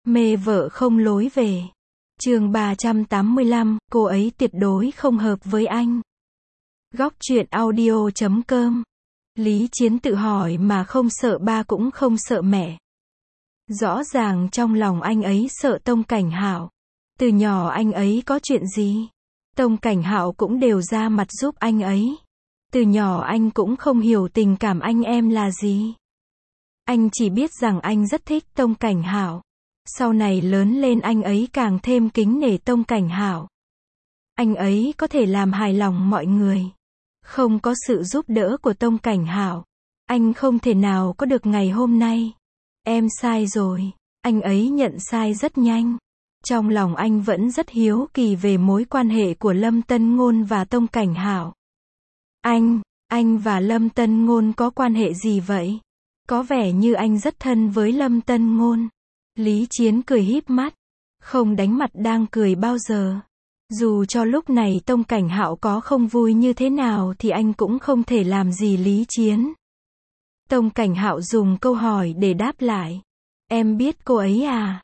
Mê vợ không lối về. Chương 385, cô ấy tuyệt đối không hợp với anh. Góc truyện audio.com. Lý Chiến tự hỏi mà không sợ ba cũng không sợ mẹ. Rõ ràng trong lòng anh ấy sợ Tông Cảnh Hạo. Từ nhỏ anh ấy có chuyện gì, Tông Cảnh Hạo cũng đều ra mặt giúp anh ấy. Từ nhỏ anh cũng không hiểu tình cảm anh em là gì. Anh chỉ biết rằng anh rất thích Tông Cảnh Hạo. Sau này lớn lên anh ấy càng thêm kính nể Tông Cảnh Hạo. Anh ấy có thể làm hài lòng mọi người. Không có sự giúp đỡ của Tông Cảnh Hạo, anh không thể nào có được ngày hôm nay. Em sai rồi. Anh ấy nhận sai rất nhanh. Trong lòng anh vẫn rất hiếu kỳ về mối quan hệ của Lâm Tân Ngôn và Tông Cảnh Hạo. Anh và Lâm Tân Ngôn có quan hệ gì vậy? Có vẻ như anh rất thân với Lâm Tân Ngôn. Lý Chiến cười híp mắt, không đánh mặt đang cười bao giờ. Dù cho lúc này Tông Cảnh Hạo có không vui như thế nào thì anh cũng không thể làm gì Lý Chiến. Tông Cảnh Hạo dùng câu hỏi để đáp lại. Em biết cô ấy à?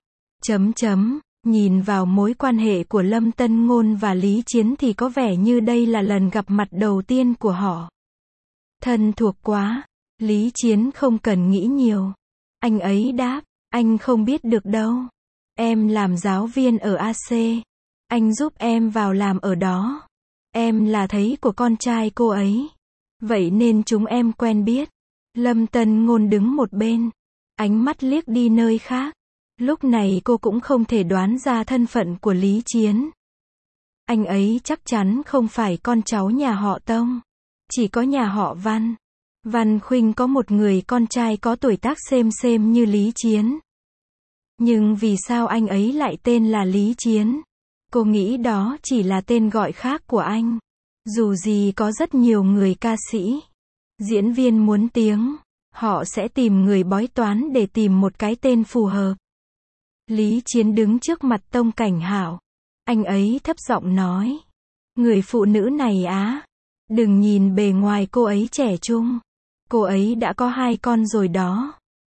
Nhìn vào mối quan hệ của Lâm Tân Ngôn và Lý Chiến thì có vẻ như đây là lần gặp mặt đầu tiên của họ. Thân thuộc quá. Lý Chiến không cần nghĩ nhiều. Anh ấy đáp, anh không biết được đâu. Em làm giáo viên ở AC. Anh giúp em vào làm ở đó. Em là thầy của con trai cô ấy. Vậy nên chúng em quen biết. Lâm Tân Ngôn đứng một bên, ánh mắt liếc đi nơi khác. Lúc này cô cũng không thể đoán ra thân phận của Lý Chiến. Anh ấy chắc chắn không phải con cháu nhà họ Tông. Chỉ có nhà họ Văn. Văn Khuynh có một người con trai có tuổi tác xem như Lý Chiến. Nhưng vì sao anh ấy lại tên là Lý Chiến? Cô nghĩ đó chỉ là tên gọi khác của anh. Dù gì có rất nhiều người ca sĩ, diễn viên muốn tiếng, họ sẽ tìm người bói toán để tìm một cái tên phù hợp. Lý Chiến đứng trước mặt Tông Cảnh Hạo. Anh ấy thấp giọng nói. Người phụ nữ này á, đừng nhìn bề ngoài cô ấy trẻ trung. Cô ấy đã có 2 con rồi đó.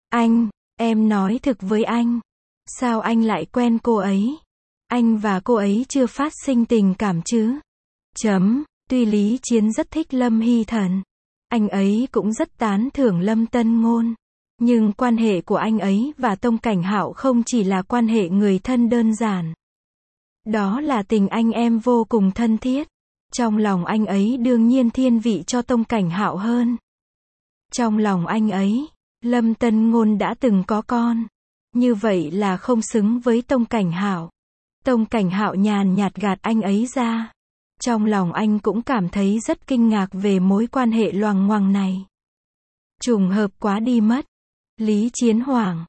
Em nói thực với anh. Sao anh lại quen cô ấy? Anh và cô ấy chưa phát sinh tình cảm chứ? Tuy Lý Chiến rất thích Lâm Hy Thần. Anh ấy cũng rất tán thưởng Lâm Tân Ngôn. Nhưng quan hệ của anh ấy và Tông Cảnh Hạo không chỉ là quan hệ người thân đơn giản. Đó là tình anh em vô cùng thân thiết. Trong lòng anh ấy đương nhiên thiên vị cho Tông Cảnh Hạo hơn. Trong lòng anh ấy, Lâm Tân Ngôn đã từng có con. Như vậy là không xứng với Tông Cảnh Hạo. Tông Cảnh Hạo nhàn nhạt gạt anh ấy ra. Trong lòng anh cũng cảm thấy rất kinh ngạc về mối quan hệ loằng ngoằng này. Trùng hợp quá đi mất. Lý Chiến hoảng.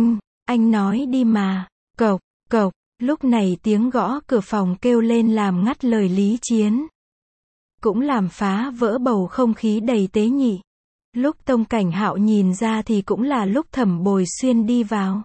Anh nói đi mà. Cộc, cộc. Lúc này tiếng gõ cửa phòng kêu lên làm ngắt lời Lý Chiến. Cũng làm phá vỡ bầu không khí đầy tế nhị. Lúc Tông Cảnh Hạo nhìn ra thì cũng là lúc Thẩm Bồi Xuyên đi vào.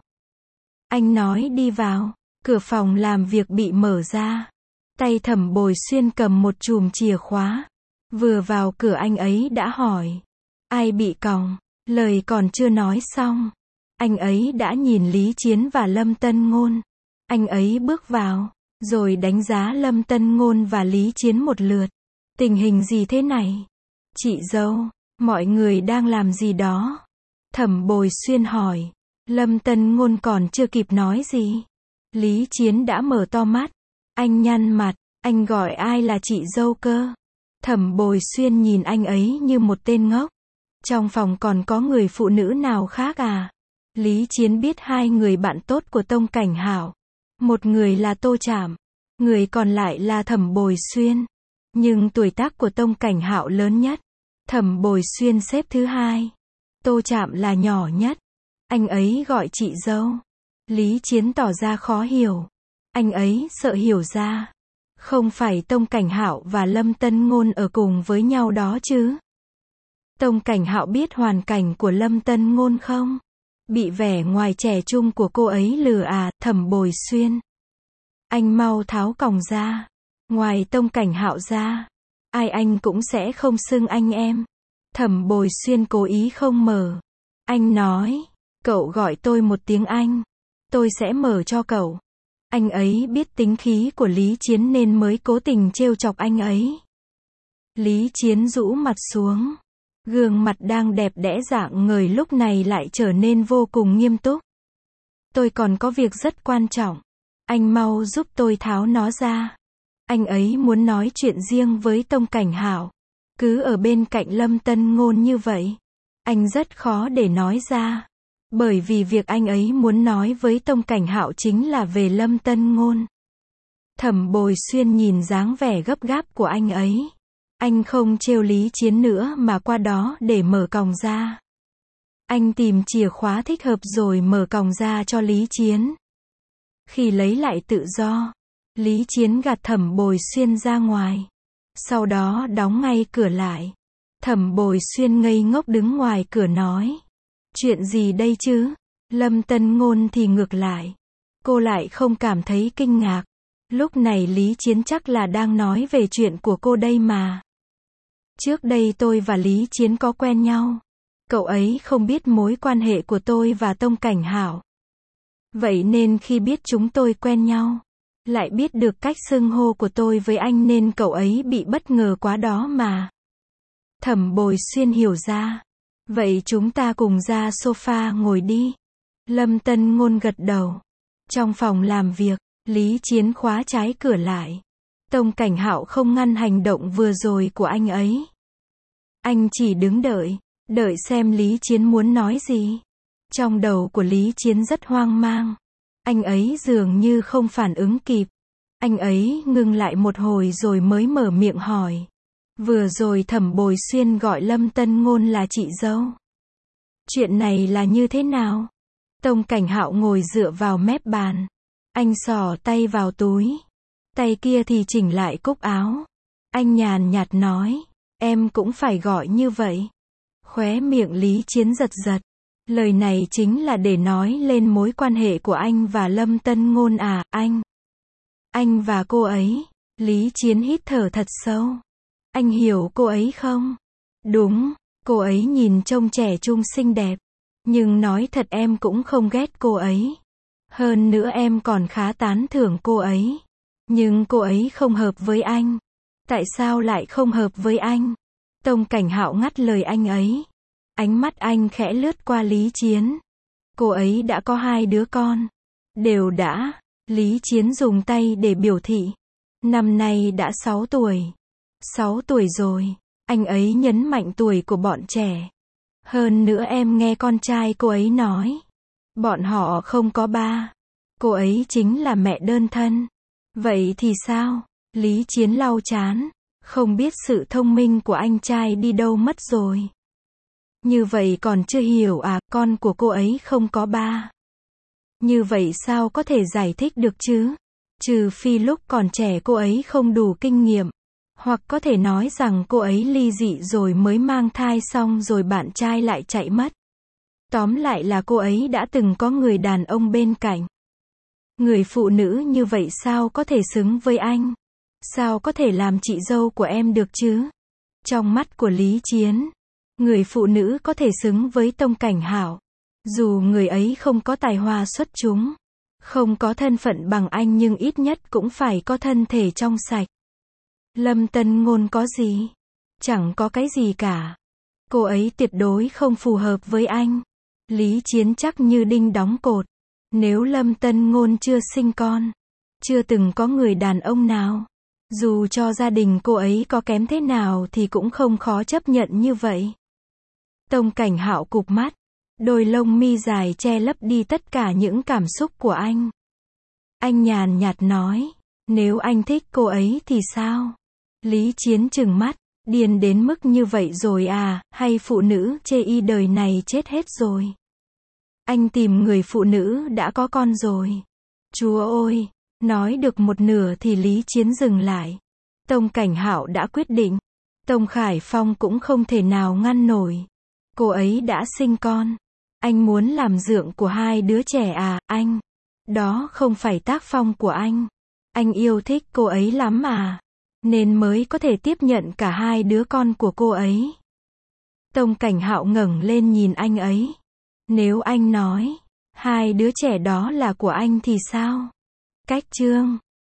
Anh nói đi vào. Cửa phòng làm việc bị mở ra. Tay Thẩm Bồi Xuyên cầm một chùm chìa khóa. Vừa vào cửa anh ấy đã hỏi. Ai bị còng? Lời còn chưa nói xong. Anh ấy đã nhìn Lý Chiến và Lâm Tân Ngôn. Anh ấy bước vào, rồi đánh giá Lâm Tân Ngôn và Lý Chiến một lượt. Tình hình gì thế này? Chị dâu, mọi người đang làm gì đó? Thẩm Bồi Xuyên hỏi. Lâm Tân Ngôn còn chưa kịp nói gì. Lý Chiến đã mở to mắt. Anh nhăn mặt, anh gọi ai là chị dâu cơ? Thẩm Bồi Xuyên nhìn anh ấy như một tên ngốc. Trong phòng còn có người phụ nữ nào khác à? Lý Chiến biết 2 người bạn tốt của Tông Cảnh Hạo. Một người là Tô Trạm, người còn lại là Thẩm Bồi Xuyên. Nhưng tuổi tác của Tông Cảnh Hạo lớn nhất. Thẩm Bồi Xuyên xếp thứ 2. Tô Trạm là nhỏ nhất. Anh ấy gọi chị dâu. Lý Chiến tỏ ra khó hiểu. Anh ấy sợ hiểu ra. Không phải Tông Cảnh Hạo và Lâm Tân Ngôn ở cùng với nhau đó chứ? Tông Cảnh Hạo biết hoàn cảnh của Lâm Tân Ngôn không? Bị vẻ ngoài trẻ trung của cô ấy lừa à? Thẩm Bồi Xuyên. Anh mau tháo còng ra. Ngoài Tông Cảnh Hạo ra, ai anh cũng sẽ không xưng anh em. Thẩm Bồi Xuyên cố ý không mở. Anh nói, cậu gọi tôi một tiếng anh. tôi sẽ mở cho cậu. Anh ấy biết tính khí của Lý Chiến nên mới cố tình trêu chọc anh ấy. Lý Chiến rũ mặt xuống. Gương mặt đang đẹp đẽ rạng ngời lúc này lại trở nên vô cùng nghiêm túc. Tôi còn có việc rất quan trọng. Anh mau giúp tôi tháo nó ra. Anh ấy muốn nói chuyện riêng với Tông Cảnh Hạo. Cứ ở bên cạnh Lâm Tân Ngôn như vậy, anh rất khó để nói ra. Bởi vì việc anh ấy muốn nói với Tông Cảnh Hạo chính là về Lâm Tân Ngôn. Thẩm Bồi Xuyên nhìn dáng vẻ gấp gáp của anh ấy. Anh không trêu Lý Chiến nữa mà qua đó để mở còng ra. Anh tìm chìa khóa thích hợp rồi mở còng ra cho Lý Chiến. Khi lấy lại tự do, Lý Chiến gạt Thẩm Bồi Xuyên ra ngoài. Sau đó đóng ngay cửa lại. Thẩm Bồi Xuyên ngây ngốc đứng ngoài cửa nói. Chuyện gì đây chứ? Lâm Tân Ngôn thì ngược lại. Cô lại không cảm thấy kinh ngạc. Lúc này Lý Chiến chắc là đang nói về chuyện của cô đây mà. Trước đây tôi và Lý Chiến có quen nhau. Cậu ấy không biết mối quan hệ của tôi và Tông Cảnh Hạo. Vậy nên khi biết chúng tôi quen nhau, lại biết được cách xưng hô của tôi với anh nên cậu ấy bị bất ngờ quá đó mà. Thẩm Bồi Xuyên hiểu ra. Vậy chúng ta cùng ra sofa ngồi đi. Lâm Tân Ngôn gật đầu. Trong phòng làm việc, Lý Chiến khóa trái cửa lại. Tông Cảnh Hạo không ngăn hành động vừa rồi của anh ấy. Anh chỉ đứng đợi xem Lý Chiến muốn nói gì. Trong đầu của Lý Chiến rất hoang mang. Anh ấy dường như không phản ứng kịp. Anh ấy ngừng lại một hồi rồi mới mở miệng hỏi. Vừa rồi Thẩm Bồi Xuyên gọi Lâm Tân Ngôn là chị dâu. Chuyện này là như thế nào? Tông Cảnh Hạo ngồi dựa vào mép bàn. Anh xỏ tay vào túi. Tay kia thì chỉnh lại cúc áo. Anh nhàn nhạt nói. Em cũng phải gọi như vậy. Khóe miệng Lý Chiến giật giật. Lời này chính là để nói lên mối quan hệ của anh và Lâm Tân Ngôn à, anh. Anh và cô ấy. Lý Chiến hít thở thật sâu. Anh hiểu cô ấy không? Đúng, cô ấy nhìn trông trẻ trung xinh đẹp. Nhưng nói thật em cũng không ghét cô ấy. Hơn nữa em còn khá tán thưởng cô ấy. Nhưng cô ấy không hợp với anh. Tại sao lại không hợp với anh? Tông Cảnh Hạo ngắt lời anh ấy. Ánh mắt anh khẽ lướt qua Lý Chiến. Cô ấy đã có 2 đứa con. Đều đã. Lý Chiến dùng tay để biểu thị. Năm nay đã 6 tuổi. 6 tuổi rồi. Anh ấy nhấn mạnh tuổi của bọn trẻ. Hơn nữa em nghe con trai cô ấy nói. Bọn họ không có ba. Cô ấy chính là mẹ đơn thân. Vậy thì sao? Lý Chiến lau chán. Không biết sự thông minh của anh trai đi đâu mất rồi. Như vậy còn chưa hiểu à, con của cô ấy không có ba. Như vậy sao có thể giải thích được chứ? Trừ phi lúc còn trẻ cô ấy không đủ kinh nghiệm. Hoặc có thể nói rằng cô ấy ly dị rồi mới mang thai xong rồi bạn trai lại chạy mất. Tóm lại là cô ấy đã từng có người đàn ông bên cạnh. Người phụ nữ như vậy sao có thể xứng với anh? Sao có thể làm chị dâu của em được chứ? Trong mắt của Lý Chiến, người phụ nữ có thể xứng với Tông Cảnh Hạo. Dù người ấy không có tài hoa xuất chúng, không có thân phận bằng anh nhưng ít nhất cũng phải có thân thể trong sạch. Lâm Tân Ngôn có gì? Chẳng có cái gì cả. Cô ấy tuyệt đối không phù hợp với anh. Lý Chiến chắc như đinh đóng cột. Nếu Lâm Tân Ngôn chưa sinh con, chưa từng có người đàn ông nào, dù cho gia đình cô ấy có kém thế nào thì cũng không khó chấp nhận như vậy. Tông Cảnh Hạo cụp mắt, đôi lông mi dài che lấp đi tất cả những cảm xúc của anh. Anh nhàn nhạt nói, nếu anh thích cô ấy thì sao? Lý Chiến trừng mắt, điên đến mức như vậy rồi à, hay phụ nữ chê y đời này chết hết rồi. Anh tìm người phụ nữ đã có con rồi. Chúa ơi, nói được một nửa thì Lý Chiến dừng lại. Tông Cảnh Hạo đã quyết định. Tông Khải Phong cũng không thể nào ngăn nổi. Cô ấy đã sinh con. Anh muốn làm dượng của 2 đứa trẻ à, anh? Đó không phải tác phong của anh. Anh yêu thích cô ấy lắm à, nên mới có thể tiếp nhận cả 2 đứa con của cô ấy. Tông Cảnh Hạo ngẩng lên nhìn anh ấy. Nếu anh nói, Hai đứa trẻ đó là của anh thì sao? Cách chương